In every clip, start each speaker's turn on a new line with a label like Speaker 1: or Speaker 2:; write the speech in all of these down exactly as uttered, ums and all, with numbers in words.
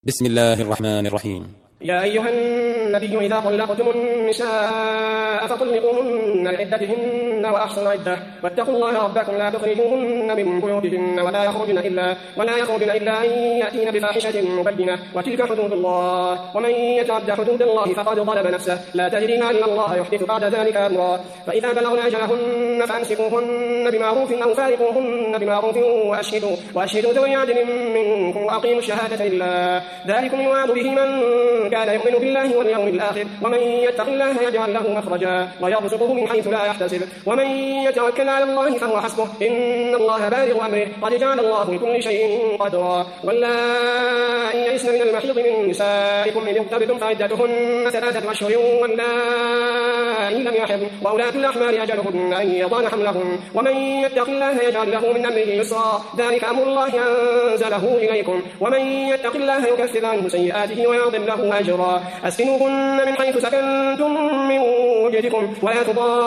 Speaker 1: بسم الله الرحمن الرحيم.
Speaker 2: يا أيها النبي إذا طلقتم النساء فطلقوهن لعدتهن وأحصن عدة واتقوا الله ربكم لا تخرجوهن من بيوتهن ولا يخرجن إلا ولا يخرجن إلا أن يأتين بفاحشة مبينة وتلك حدود الله ومن يتعد حدود الله فقد ظلم نفسه لا تدري لعل الله يحدث بعد ذلك أمرا فإذا بلغن أجلهن فأمسكوهن بمعروف أو فارقوهن بمعروف وأشهدوا وأشهدوا ذوي عدل منكم وأقيموا الشهادة لله ذلكم يوعظ به من كان يؤمن بالله واليوم الآخر ومن يتق الله يجعل له مخرجا ويرزقه من حيث لا يحتسب ومن يتوكل على الله فهو حسبه إن الله بالغ أمره قد جعل الله لكل شيء قدرا واللائي يئسن من المحيض من نسائكم إن ارتبتم فعدتهن ثلاثة أشهر واللائي لم يحضن وأولاة الأحمال أجلهن أن يضعن حملهن ومن يتق الله يجعل له من أمره يسرا ذلك أمر الله أنزله إليكم ومن يتق الله يكفر عنه سيئاته ويعظم له أجرا أسكنوهن من حيث سكنتم من وجدكم ولا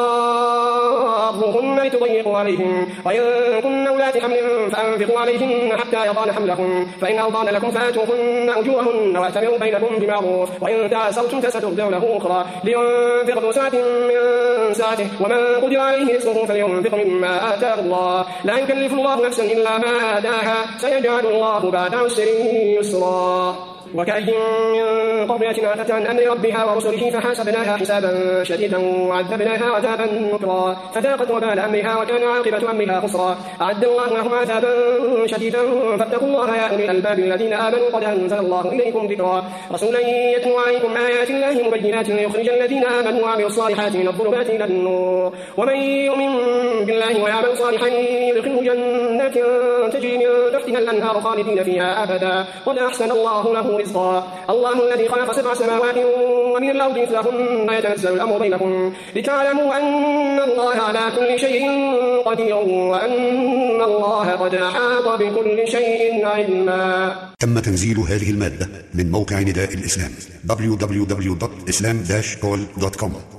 Speaker 2: تضاروهن لتضيقوا عليهم وإن كن أولات حمل فأنفقوا عليهن حتى يضعن حملهن فإن أرضعن لكم فآتوهن أجورهن واعتمروا بينكم بمعروف وإن تعاسرتم فسترضع له أخرى لينفق ذو سعة من سعته ومن قدر عليه رزقه فلينفق مما آتاه الله لا يكلف الله نفسا إلا ما آتاها سيجعل الله بعد عسر يسرا وكأي من قرية عتت عن أمر ربها ورسله فحاسبناها حسابا شديدا وعذبناها عذابا نكرا فذاقت وبال أمرها وكان عاقبة أمرها خسرا أعد الله لهم عذابا شديدا فاتقوا الله يا أولي الألباب الذين آمنوا قد أنزل الله إليكم ذكرا رسولا يتلو عليكم آيات الله مبينات ليخرج الذين آمنوا وعملوا الصالحات من الظلمات إلى النور ومن يؤمن بالله ويعمل صالحا يدخله جنات تجري من تحتها الأنهار خالدين فيها أبدا قد أحسن الله له رزقا الله الذي خلق سبع سماوات ومن الأرض مثلهن يتنزل الأمر بينكم لتعلموا أن الله على كل شيء قدير وأن الله قد أحاط بكل شيء علما.
Speaker 3: تم تنزيل هذه المادة من موقع نداء الإسلام دبليو دبليو دبليو دوت إسلام داش كول دوت كوم.